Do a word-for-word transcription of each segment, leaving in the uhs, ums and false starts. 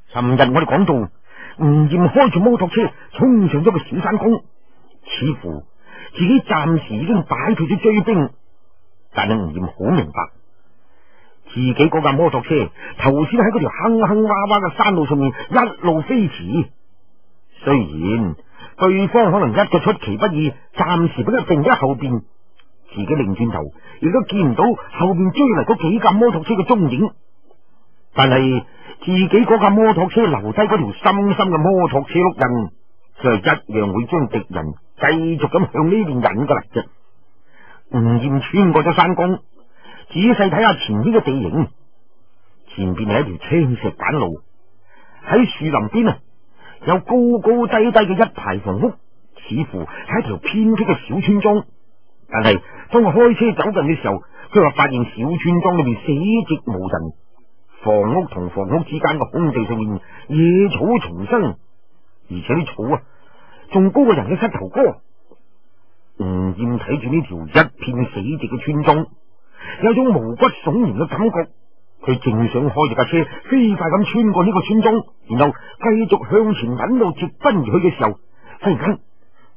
尋日我哋講到，吳艷開住摩托車衝上咗個小山崗，似乎自己暫時已經擺脫咗追兵。但係吳艷好明白，自己嗰架摩托車頭先喺嗰條坑坑洼洼嘅山路上面一路飛馳，雖然對方可能一個出其不意，暫時俾佢定咗喺後邊，自己擰轉頭亦都見唔到後邊追嚟嗰幾架摩托車嘅蹤影，但係自己嗰架摩托車留低嗰條深深嘅摩托車碌印，就係一樣會將敵人繼續咁向呢邊引過嚟啫。吳艷穿過咗山崗，仔細睇下前邊嘅地形，前邊係一條青石板路，喺樹林邊啊有高高低低嘅一排房屋，似乎係一條偏僻嘅小村莊。但係當我開車走近嘅時候，佢話發現小村莊裏面死寂無人，房屋同房屋之間嘅空地上面野草叢生，而且啲草啊仲高過人嘅膝頭哥。吳艷睇住呢條一片死寂嘅村莊，有種毛骨悚然嘅感覺。佢正想開住架車飛快咁穿過呢個村莊，然後繼續向前引路直奔而去嘅時候，忽然間，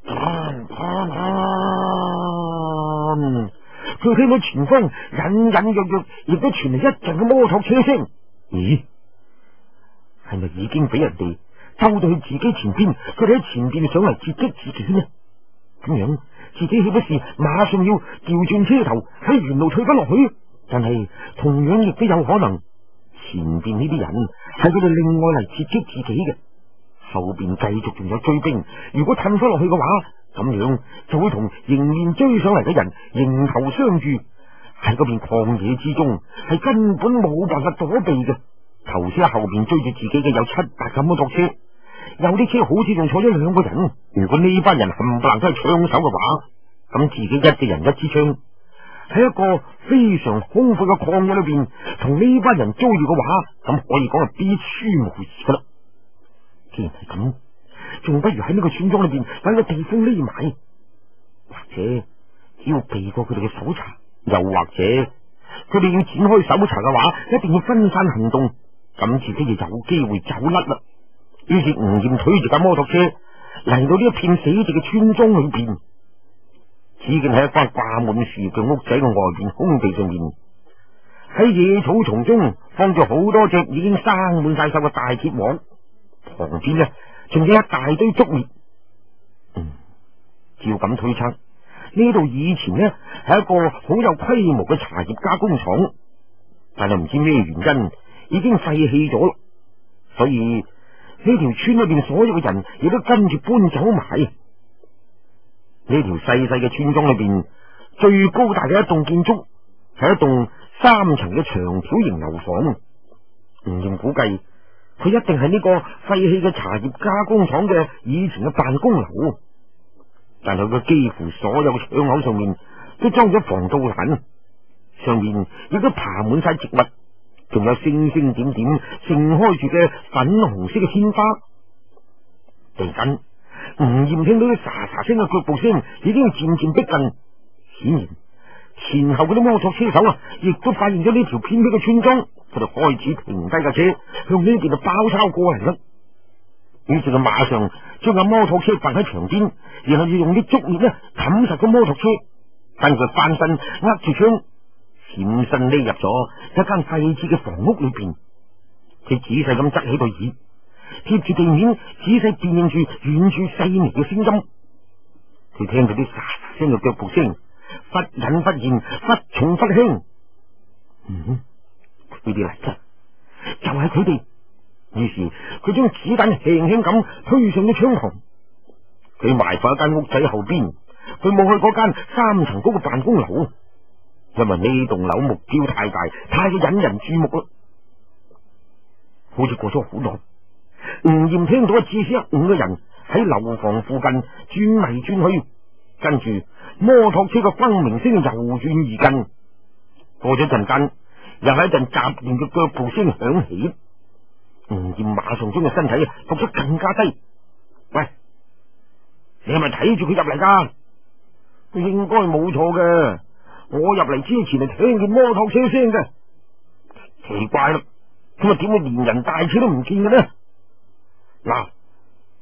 佢聽到前方隱隱約約亦都傳嚟一陣嘅摩托車聲。咦，係咪已經俾人哋兜到去自己前邊？佢哋喺前邊上嚟截擊自己呢？咁樣自己豈不是馬上要調轉車頭喺原路退翻落去？但係同樣亦都有可能，前邊呢啲人係佢哋另外嚟截擊自己嘅，後邊繼續仲有追兵。如果褪翻落去嘅話，咁樣就會同迎面追上嚟嘅人迎頭相遇。喺嗰片曠野之中，係根本冇辦法躲避嘅。頭先後邊追住自己嘅有七八架摩托車，有啲車好似仲坐咗兩個人。如果呢班人冚唪唥都係槍手嘅話，咁自己一隻人一支槍，喺一個非常空闊嘅曠野裏邊，同呢班人遭遇嘅話，咁可以講係必輸無疑噶啦。既然係咁，仲不如喺呢個村莊裏邊揾個地方匿埋，或者只要避過佢哋嘅搜查，又或者佢哋要展開搜查嘅話，一定要分散行動，咁自己就有機會走甩啦。於是吳艷推住架摩托車嚟到呢一片死寂嘅村莊裏邊，只見喺一間掛滿樹嘅屋仔嘅外邊空地上面，喺野草叢中放住好多隻已經生滿晒銹嘅大鐵網，旁邊呢仲有一大堆竹篾。嗯，照咁推測，呢度以前呢係一個好有規模嘅茶葉加工廠，但係唔知咩原因已經廢棄咗，所以呢條村裏邊所有嘅人亦都跟住搬走埋。呢條細細嘅村莊裏邊，最高大嘅一棟建築係一棟三層嘅長條形樓房。吳艷估計佢一定係呢個廢棄嘅茶葉加工廠嘅以前嘅辦公樓，但係佢幾乎所有嘅窗口上面都裝咗防盜欄，上面亦都爬滿晒植物，仲有星星點點盛開住嘅粉紅色嘅鮮花。突然間，吳艷聽到啲沙沙聲嘅腳步聲已經漸漸逼近，顯然前後嗰啲摩托車手啊，亦都發現咗呢條偏僻嘅村莊，佢哋開始停低架車向呢邊就包抄過嚟啦。於是佢馬上將架摩托車放喺牆邊，然後要用啲竹葉咧冚實個摩托車，跟住翻身握住槍，閃身匿入咗一間廢置嘅房屋裏邊。佢仔細咁側起對耳，貼住地面仔細辨認住遠處細微嘅聲音。佢聽到啲沙沙聲嘅腳步聲，忽隱忽現，忽重忽輕。嗯，佢哋嚟㗎，就係佢哋。於是佢將子彈輕輕咁推上咗窗旁。佢埋伏喺間屋仔後邊，佢冇去嗰間三層高嘅辦公樓，因為呢棟樓目標太大，太過引人注目啦。好似過咗好耐，吳艷聽到至少有五個人喺樓房附近轉嚟轉去，跟住摩托車嘅轟鳴聲又轉而近。過咗陣間，又係一陣雜亂嘅腳步聲響起。吳艷馬上將個身體伏得更加低。喂，你係咪睇住佢入嚟噶？應該冇錯嘅，我入嚟之前係聽見摩托車聲嘅。奇怪啦，咁啊點會連人帶車都唔見嘅呢？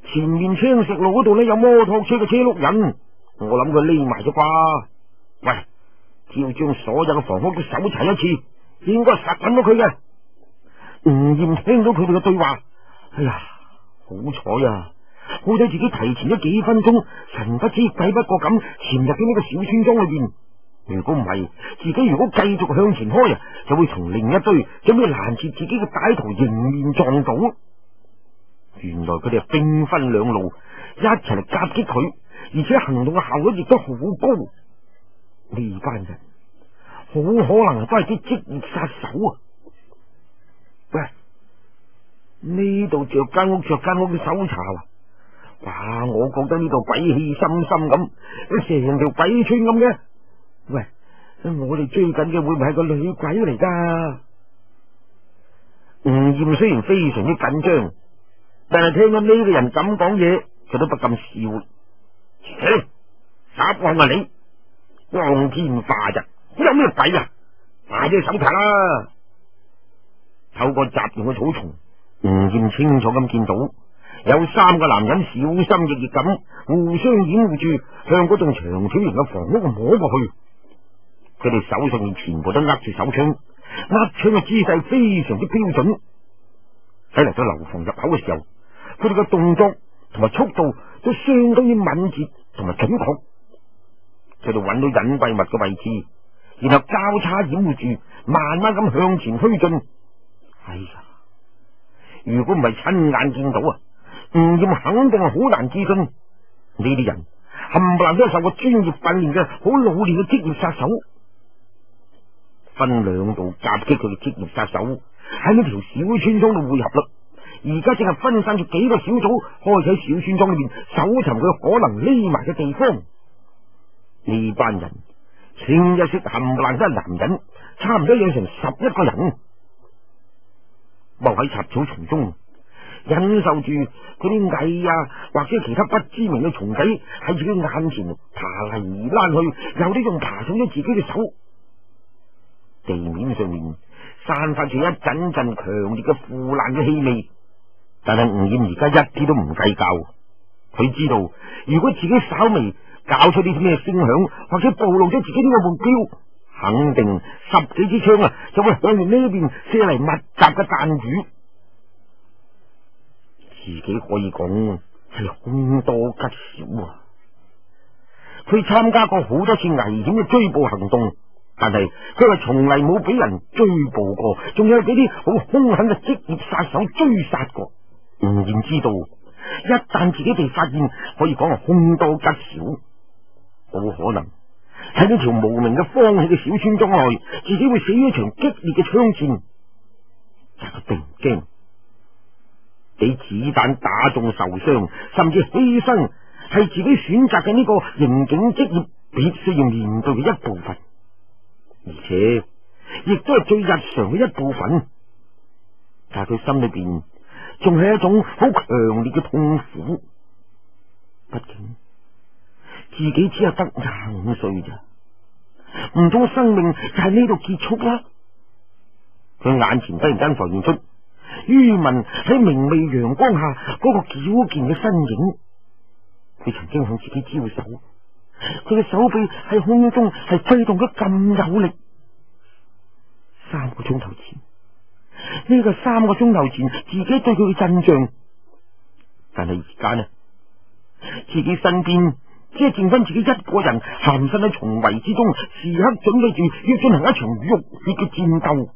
前面青石路嗰度呢，有摩托車嘅車轆印，我諗佢匿埋咗啩。喂，只要將所有嘅房屋都搜查一次，應該實揾到佢嘅。吳艷聽到佢哋嘅對話，哎呀，好彩啊！好彩自己提前咗幾分鐘，神不知鬼不覺咁潛入咗呢個小村莊裏邊。如果唔係，自己如果繼續向前開啊，就會從另一堆準備攔截自己嘅歹徒迎面撞到。原來佢哋係兵分兩路，一齊嚟夾擊佢，而且行動嘅效率亦都好高。呢班人好可能都係啲職業殺手啊！喂，呢度着間屋着間屋嘅搜查啊！哇，我覺得呢度鬼氣森森咁，成條鬼村咁嘅。喂，我哋追緊嘅會唔會係個女鬼嚟噶？吳艷雖然非常之緊張，但係聽咗呢個人咁講嘢，佢都不禁笑。切，撒謊啊你！光天化日，有咩鬼啊？快啲搜查啦！透過雜亂嘅草叢，吳艷清楚咁見到有三個男人小心翼翼咁互相掩護住，向嗰棟長條形嘅房屋摸過去。佢哋手上面全部都握住手槍，握槍嘅姿勢非常之標準。喺嚟到樓房入口嘅時候，佢哋嘅動作同埋速度都相當於敏捷同埋準確。佢哋揾到隱蔽物嘅位置，然後交叉掩護住，慢慢咁向前推進。哎呀，如果唔係親眼見到啊，吳艷肯定係好難置信呢啲人冚唪唥都係受過專業訓練嘅好老練嘅職業殺手。分兩度夾擊佢嘅職業殺手喺呢條小村莊度匯合啦，而家正係分散住幾個小組，開始喺小村莊裏面搜尋佢可能匿埋嘅地方。呢班人清一色冚唪唥都係男人，差唔多有成十一個人，踎喺插草叢中，忍受住嗰啲蟻啊或者其他不知名嘅蟲仔喺自己眼前爬嚟拉去，有啲仲爬上咗自己嘅手。地面上面散發住一陣陣強烈嘅腐爛嘅氣味，但係吳艷而家一啲都唔計較。佢知道如果自己稍微搞出呢啲咩聲響，或者暴露咗自己呢個目標，肯定十幾支槍啊就會向住呢邊射嚟密集嘅彈雨。自己可以講係凶多吉少啊！佢參加過好多次危險嘅追捕行動，但係佢係從嚟冇俾人追捕過，仲有俾啲好凶狠嘅職業殺手追殺過。吳艷知道，一旦自己被發現，可以講係凶多吉少，好可能喺呢條無名嘅荒棄嘅小村莊內，自己會死於一場激烈嘅槍戰。但佢並唔驚，俾子彈打中受傷，甚至犧牲，係自己選擇嘅呢個刑警職業必須要面對嘅一部分，而且亦都係最日常嘅一部分。但係佢心裏邊仲係一種好強烈嘅痛苦，畢竟自己只係得廿五歲咋，唔通生命就喺呢度結束啦？佢眼前突然間浮現出于文喺明媚陽光下嗰個矯健嘅身影，佢曾經向自己招手，佢嘅手臂喺空中係揮動得咁有力。三個鐘頭前，呢個三個鐘頭前自己對佢嘅印象，但係而家呢，自己身邊只係剩翻自己一個人，含身喺重圍之中，時刻準備住要進行一場浴血嘅戰鬥。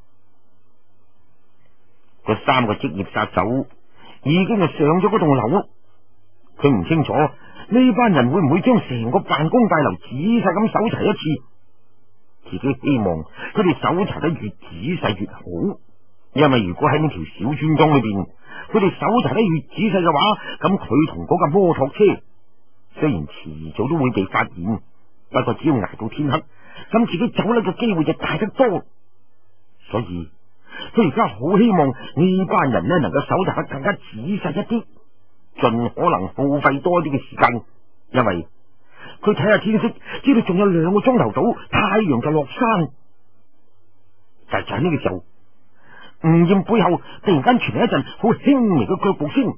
嗰三個職業殺手已經係上咗嗰棟樓，佢唔清楚呢班人會唔會將成個辦公大樓仔細咁搜查一次。自己希望佢哋搜查得越仔細越好，因為如果喺呢條小村莊裏邊，佢哋搜查得越仔細嘅話，咁佢同嗰架摩托車雖然遲早都會被發現，不過只要挨到天黑，咁自己走甩嘅機會就大得多。所以佢而家好希望呢班人呢能夠搜查得更加仔細一啲，盡可能耗費多啲嘅時間，因為佢睇下天色，知道仲有兩個鐘頭到太陽就落山。但係就喺呢個時候，吳艷背後突然間傳嚟一陣好輕微嘅腳步聲，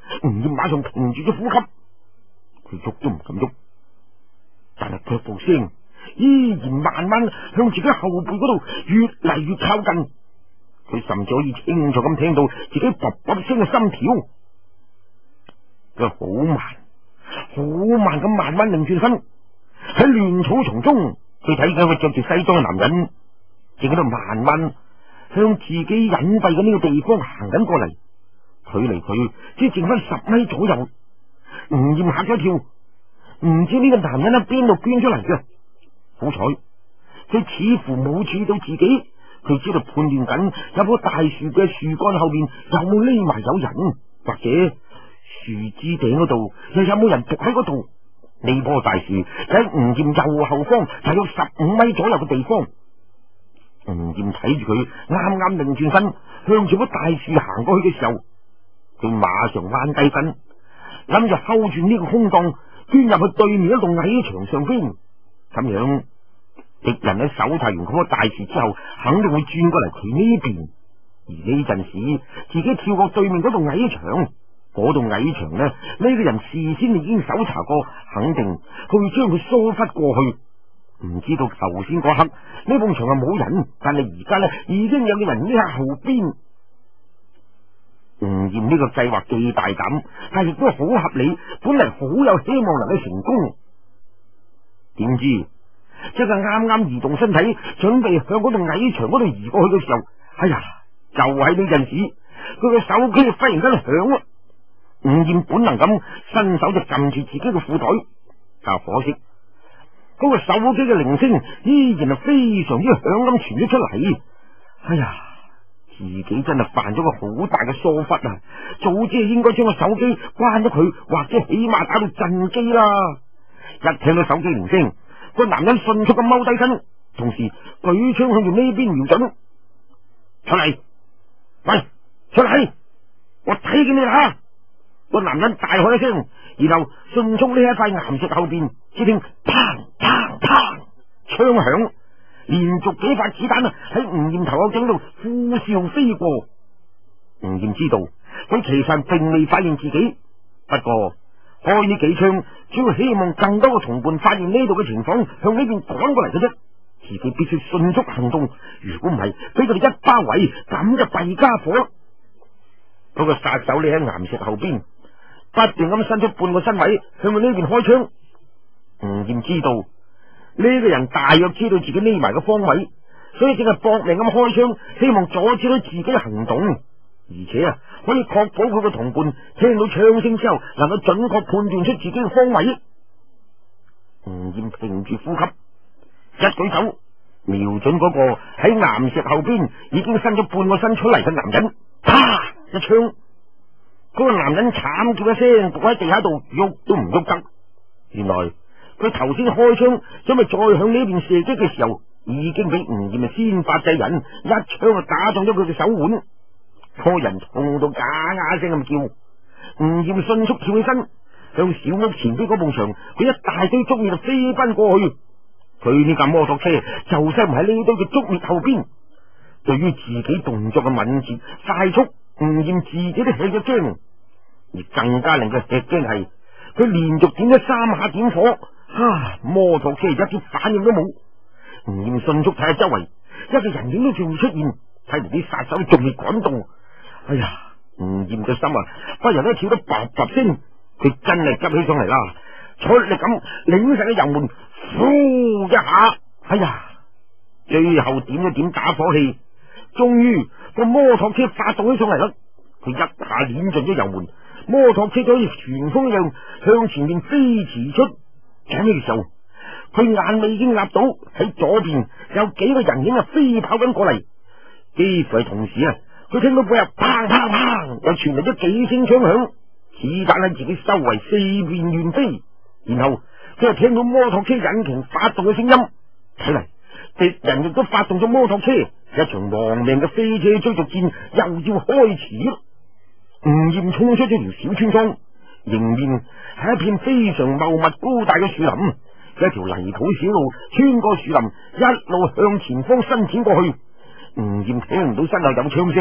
吳艷馬上停住咗呼吸，佢喐都唔敢喐，但係腳步聲依然慢慢向自己後背嗰度越嚟越靠近，佢甚至可以清楚咁聽到自己噗噗聲嘅心跳。佢好慢好慢咁慢慢擰轉身，喺亂草叢中，佢睇見個着住西裝嘅男人正喺度慢慢向自己隱蔽嘅呢個地方行緊過嚟，距離佢只剩翻十米左右。吳艷嚇咗一跳，唔知呢個男人喺邊度捐出嚟嘅。好彩佢似乎冇注意到自己，佢知道判斷緊有棵大樹嘅樹幹後邊有冇匿埋有人，或者樹枝頂嗰度又有冇人伏喺嗰度。呢棵大樹喺吳艷右後方大約十五米左右嘅地方。吳艷睇住佢啱啱擰轉身向住棵大樹行過去嘅時候，佢馬上彎低身，諗住 hold 住呢個空檔捐入去對面一棟矮牆上邊，咁樣敵人喺搜查完嗰棵大樹之後，肯定會轉過嚟佢呢邊。而呢陣時自己跳過對面嗰棟矮牆，嗰棟矮牆呢，呢、呢個人事先已經搜查過，肯定佢會將佢疏忽過去。唔知道頭先嗰刻呢埲牆係冇人，但係而家呢已經有個人匿喺後邊。吳艷呢個計劃既大膽，但係亦都好合理，本嚟好有希望能夠成功。點知即係啱啱移動身體，準備向嗰棟矮牆嗰度移過去嘅時候，哎呀，就喺呢陣時，佢嘅手機忽然間響啦。吳艷本能咁伸手就撳住自己嘅褲袋，但可惜嗰個手機嘅鈴聲依然係非常之響咁傳咗出嚟。哎呀，自己真係犯咗個好大嘅疏忽啊！早知係應該將個手機關咗佢，或者起碼打到震機啦。一聽到手機鈴聲，個男人迅速咁踎低身，同時舉槍向住呢邊瞄準。出嚟，喂，出嚟，我睇見你啦！個男人大喝一聲，然後迅速匿喺塊岩石後邊，只聽砰砰砰，槍響，連續幾發子彈啊喺吳艷頭殼頂度呼嘯飛過。吳艷知道佢其實並未發現自己，不過開呢幾槍主要希望更多嘅同伴發現呢度嘅情況，向呢邊趕過嚟嘅啫。自己必須迅速行動，如果唔係俾佢哋一包圍，咁就弊家伙。嗰個殺手匿喺岩石後邊，不斷咁伸出半個身位向佢呢邊開槍。吳艷知道呢個人大約知道自己匿埋嘅方位，所以淨係搏命咁開槍，希望阻止到自己嘅行動，而且啊可以確保佢嘅同伴聽到槍聲之後能夠準確判斷出自己嘅方位。吳艷屏住呼吸，一舉手瞄準嗰個喺岩石後邊已經伸咗半個身出嚟嘅男人，啪一槍，嗰個男人慘叫一聲，伏喺地下度，喐都唔喐得。原來佢頭先開槍準備再向呢邊射擊嘅時候，已經俾吳艷先發制人，一槍就打中咗佢嘅手腕。個人痛到啞啞聲咁叫。吳艷迅速跳起身，向小屋前邊嗰埲牆，佢一大堆竹葉就飛奔過去。佢呢架摩托車就駛唔喺呢堆嘅竹葉後邊。對於自己動作嘅敏捷快速，吳艷自己都吃咗驚。而更加令佢吃驚係，佢連續點咗三下點火，啊，摩托車一啲反應都冇。吳艷迅速睇下周圍，一個人影都仲未出現，睇嚟啲殺手仲未趕到。哎呀，吳艷嘅心啊，不由得跳得噠噠聲，佢真係急起上嚟啦，出力咁擰實個油門，呼一下，哎呀，最後點咗點打火器，終於個摩托車發動起上嚟啦。佢一下碾盡咗油門，摩托車就好似旋風一樣向前面飛馳出。咁呢個時候，佢眼尾已經立到喺左邊有幾個人影啊飛跑緊過嚟，幾乎係同時啊，佢聽到背後砰砰砰又傳嚟咗幾聲槍響，子彈喺自己周圍四面亂飛。然後佢又聽到摩托車引擎發動嘅聲音，睇嚟敵人亦都發動咗摩托車，一場亡命嘅飛車追逐戰又要開始。吳艷衝出咗條小村莊，迎面係一片非常茂密高大嘅樹林，一條泥土小路穿過樹林，一路向前方伸展過去。吳艷聽唔到身後有槍聲，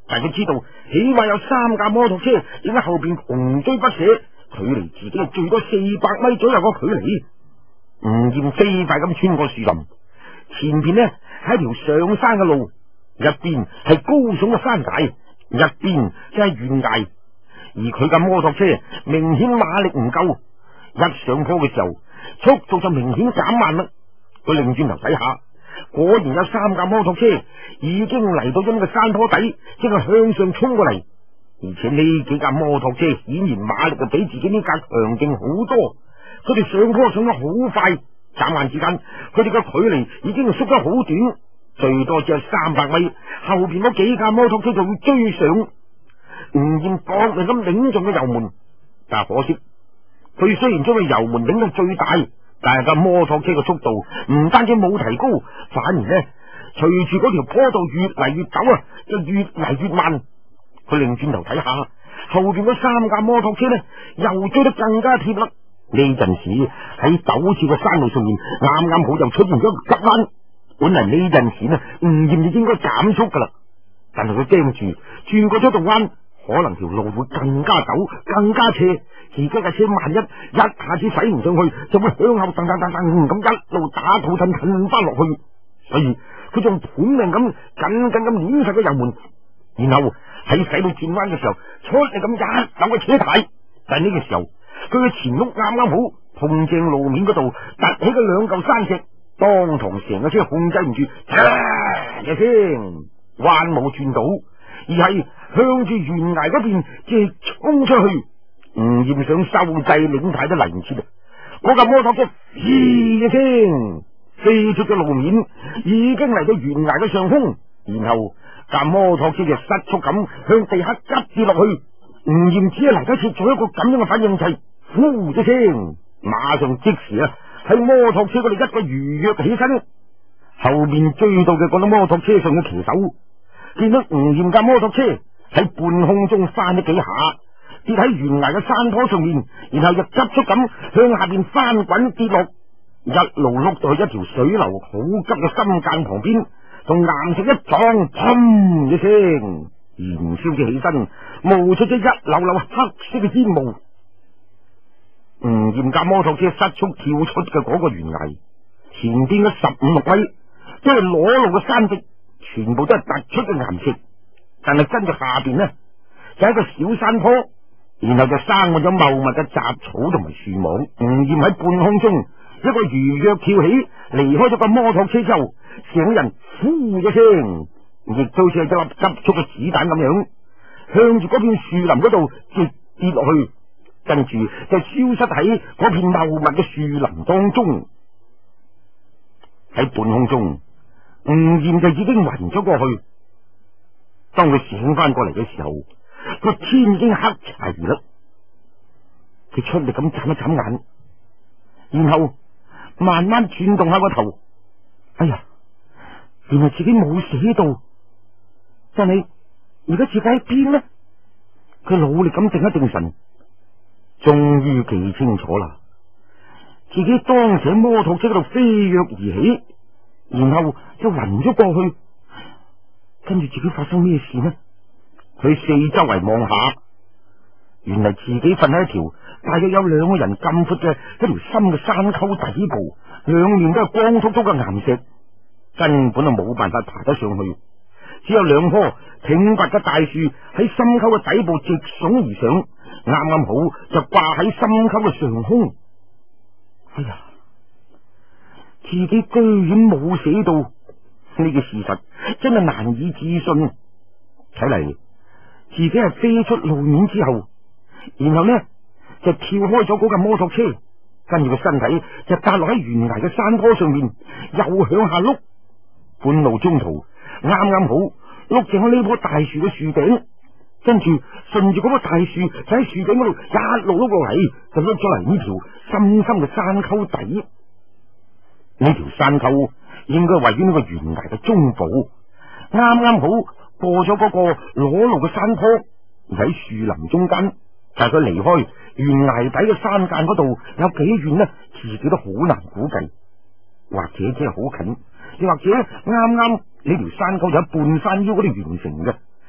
但佢知道起碼有三架摩托車正喺後邊窮追不捨，距離自己係最多四百米左右個距離。吳艷飛快咁穿過樹林，前邊呢係一條上山嘅路，一邊係高聳嘅山崖，一邊就係懸崖。而佢嘅摩托車明顯馬力唔夠，一上坡嘅時候速度就明顯減慢啦。佢擰轉頭睇下，果然有三架摩托車已經嚟到咗呢個山坡底，正係向上衝過嚟。而且呢幾架摩托車顯然馬力就比自己呢架強勁好多。佢哋上坡上得好快，眨眼之間，佢哋嘅距離已經縮得好短，最多只係三百米。後邊嗰幾架摩托車就會追上。吳艷搏命咁擰中個油門，但係可惜，佢雖然將個油門擰到最大，但係架摩托車嘅速度唔單止冇提高，反而呢，隨住嗰條坡道越嚟越陡啊，就越嚟越慢。佢擰轉頭睇下，後邊嗰三架摩托車呢，又追得更加貼啦。呢陣時喺陡峭嘅山路上面，啱啱好就出現咗個急彎。本嚟呢陣時呢，吳艷就應該減速噶啦，但係佢驚住轉過咗道彎，可能條路會更加陡、更加斜，自己嘅車萬一一下子駛唔上去，就會向後蹬蹬蹬蹬咁一路打肚褪褪翻落去。所以佢仲本命咁緊緊咁捏實個油門，然後喺駛到轉彎嘅時候，出力咁一扭個車軚。但係呢個時候，佢嘅前轆啱啱好碰正路面嗰度，突起個兩嚿山石，當堂成個車控制唔住，嚓一聲，彎冇轉到，而係向住懸崖嗰邊直衝出去。吳艷想收掣領軚都嚟唔切啦，嗰架摩托車咦一聲飛出咗路面，已經嚟到懸崖嘅上空，然後架摩托車就失速咁向地下急跌落去。吳艷只係嚟得切做一個咁樣嘅反應，就係呼一聲，馬上即時啊喺摩托車嗰度一個魚躍起身。後面追到嘅嗰啲摩托車上嘅騎手見到吳艷架摩托車喺半空中翻咗幾下，跌喺懸崖嘅山坡上面，然後就急速咁向下邊翻滾跌落，一路碌到去一條水流好急嘅深澗旁邊，同岩石一撞，砰一聲，燃燒咗起身，冒出咗一縷縷黑色嘅煙霧。吳艷架摩托車失速跳出嘅嗰個懸崖前邊嘅十五六米都係裸露嘅山壁，全部都係突出嘅岩石，但係跟住下邊呢就係一個小山坡，然後就生滿咗茂密嘅雜草同埋樹網。吳艷喺半空中一個魚躍跳起，離開咗個摩托車之後，成個人呼一聲，亦都好似係一粒急速嘅子彈咁樣，向住嗰片樹林嗰度直跌落去，跟住就消失喺嗰片茂密嘅樹林當中。喺半空中，吳艷就已經暈咗過去。當佢醒翻過嚟嘅時候，個天已經黑柴啦。佢出力咁眨一眨眼，然後慢慢轉動下個頭。哎呀，原來自己冇死到，但係而家自己喺邊呢？佢努力咁定一定神，終於記清楚啦。自己當時喺摩托車嗰度飛躍而起，然後就暈咗過去。跟住自己發生咩事呢？佢四周圍望下，原來自己瞓喺一條大約有兩個人咁闊嘅一條深嘅山溝底部，兩面都係光禿禿嘅岩石，根本就冇辦法爬得上去。只有兩棵挺拔嘅大樹喺深溝嘅底部直聳而上，啱啱好就掛喺深溝嘅上空。哎呀，自己居然冇死到，呢個事實真係難以置信。睇嚟自己係飛出路面之後，然後呢就跳開咗嗰架摩托車，跟住個身體就跌落喺懸崖嘅山坡上面，又向下碌。半路中途啱啱好碌正喺呢棵大樹嘅樹頂，跟住順住嗰棵大樹就喺樹頂嗰度一路碌落嚟，就碌咗嚟呢條深深嘅山溝底。呢條山溝應該位於呢個懸崖嘅中部，啱啱好過咗嗰個裸露嘅山坡，而喺樹林中間。但係佢離開懸崖底嘅山澗嗰度有幾遠呢？自己都好難估計，或者只係好近，又或者啱啱呢條山溝就喺半山腰嗰度完成嘅。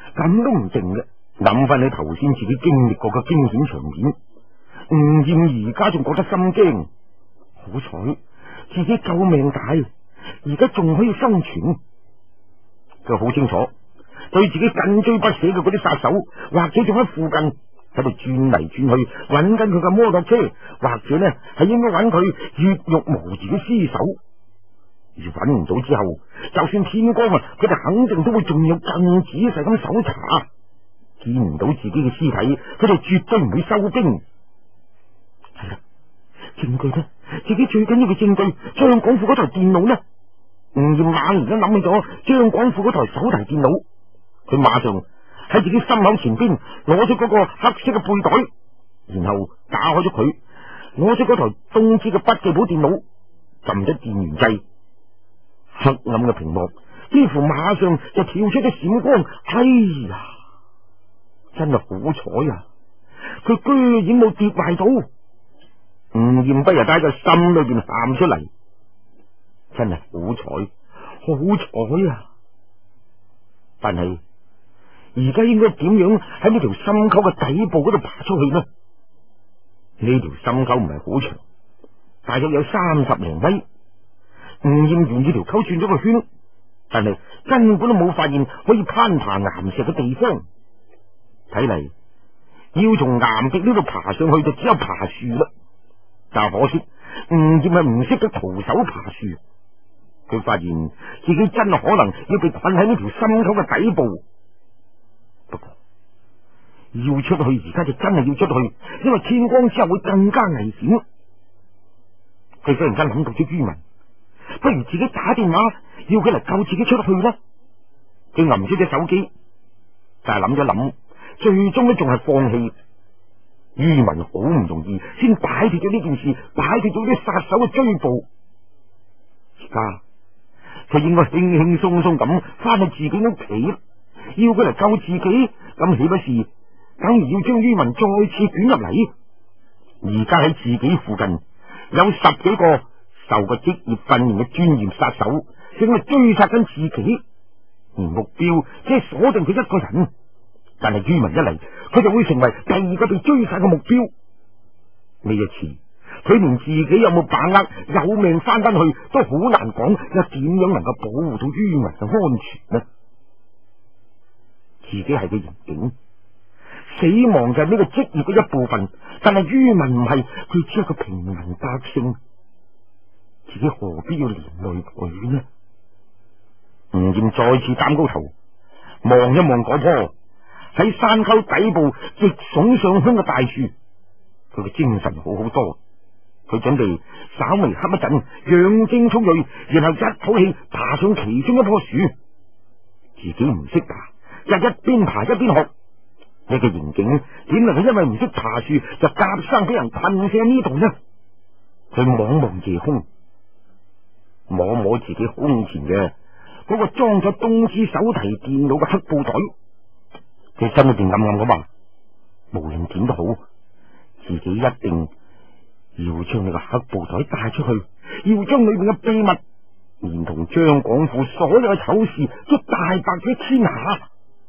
咁都唔定嘅。諗翻起頭先自己經歷過嘅驚險場面，吳艷而家仲覺得心驚。好彩自己救命大，而家仲可以生存。佢好清楚，對自己緊追不捨嘅嗰啲殺手，或者仲喺附近喺度轉嚟轉去，揾緊佢嘅摩托車，或者呢係應該揾佢血肉模糊嘅屍首。而揾唔到之後，就算天光啊，佢哋肯定都會仲有更仔細咁搜查。見唔到自己嘅屍體，佢哋絕對唔會收兵。係啦，證據呢？自己最緊要嘅證據，張廣富嗰台電腦呢？吳艷猛然間諗起咗張廣富嗰台手提電腦，佢馬上喺自己心口前邊攞出嗰個黑色嘅背袋，然後打開咗佢，攞出嗰台東芝嘅筆記簿電腦，撳咗電源掣，黑暗嘅屏幕幾乎馬上就跳出咗閃光。哎呀，真係好彩啊！佢居然冇跌壞到。吳艷不由得喺個心裏邊喊出嚟，真係好彩，好彩啊！但係而家應該點樣喺呢條深溝嘅底部嗰度爬出去呢？呢條深溝唔係好長，大約有三十零米。吳艷沿住條溝轉咗個圈，但係根本都冇發現可以攀爬岩石嘅地方。睇嚟要從岩壁呢度爬上去，就只有爬樹啦。但可惜吳艷係唔識得徒手爬樹，佢發現自己真係可能要被困喺呢條深溝嘅底部。不過要出去，而家就真係要出去，因為天光之後會更加危險。佢忽然間諗到咗于文，不如自己打電話要佢嚟救自己出去啦。佢揞住隻手機，但係諗咗諗，最終都仲係放棄。于文好唔容易先擺脫咗呢件事，擺脫咗啲殺手嘅追捕。而家佢應該輕輕鬆鬆咁翻去自己屋企，要佢嚟救自己，咁豈不是等於要將于文再次捲入嚟？而家喺自己附近有十幾個受過職業訓練嘅專業殺手，正係追殺緊自己，而目標即係鎖定佢一個人。但係于文一嚟，佢就會成為第二個被追殺嘅目標。呢一次，佢連自己有冇把握有命翻返去都好難講，又點樣能夠保護到于文嘅安全呢？自己係個刑警，死亡就係呢個職業嘅一部分，但係于文唔係，佢只係個平民百姓，自己何必要連累佢呢？吳艷再次擔高頭，望一望嗰棵喺山溝底部直聳上空嘅大樹，佢嘅精神好好多。佢準備稍微瞌一陣，養精蓄銳，然後一口氣爬上其中一棵樹。自己唔識爬，就一邊爬一邊學。呢個刑警點能夠因為唔識爬樹就夾生俾人困死喺呢度呢？佢望望夜空，摸摸自己胸前嘅嗰個裝咗東芝手提電腦嘅黑布袋。佢心裏邊暗暗咁話：無論點都好，自己一定要將呢個黑布袋帶出去，要將裏面嘅秘密，連同張廣富所有嘅醜事，都大白咗天下。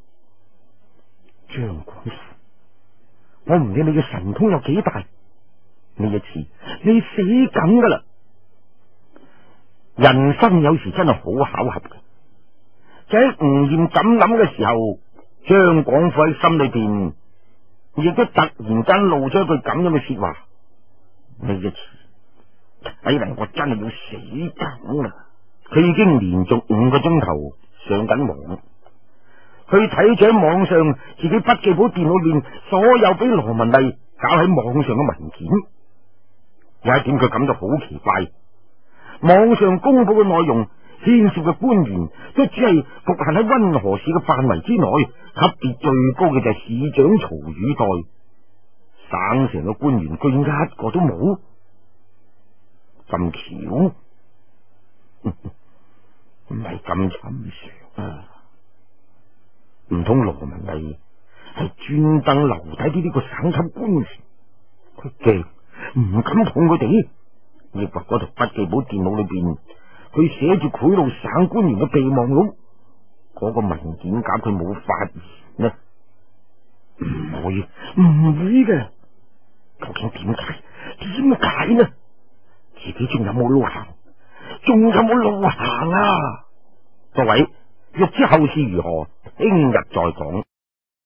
張廣富，我唔理你嘅神通有幾大，呢一次你死梗噶啦！人生有時真係好巧合嘅，就喺吳艷咁諗嘅時候，張廣富喺心裏邊亦都突然間露咗一句咁樣嘅說話：呢一次睇嚟我真係要死梗啦！佢已經連續五個鐘頭上緊網，佢睇住喺網上自己筆記簿電腦裏邊所有俾羅文麗搞喺網上嘅文件。有一點佢感到好奇怪，網上公布嘅內容牽涉嘅官員都只係局限喺溫和市嘅範圍之內，級別最高嘅就係市長曹宇代，省城嘅官員居然一個都冇，咁巧？唔係咁尋常啊！唔通羅文麗係專登留低啲呢個省級官員？佢驚唔敢碰佢哋，亦或嗰台筆記簿電腦裏邊佢寫住賄賂省官員嘅備忘錄，嗰個文件夾佢冇發現呢？唔會，唔會嘅。究竟點解？點解呢？自己仲有冇路行？仲有冇路行啊？各位，欲知後事如何，聽日再講。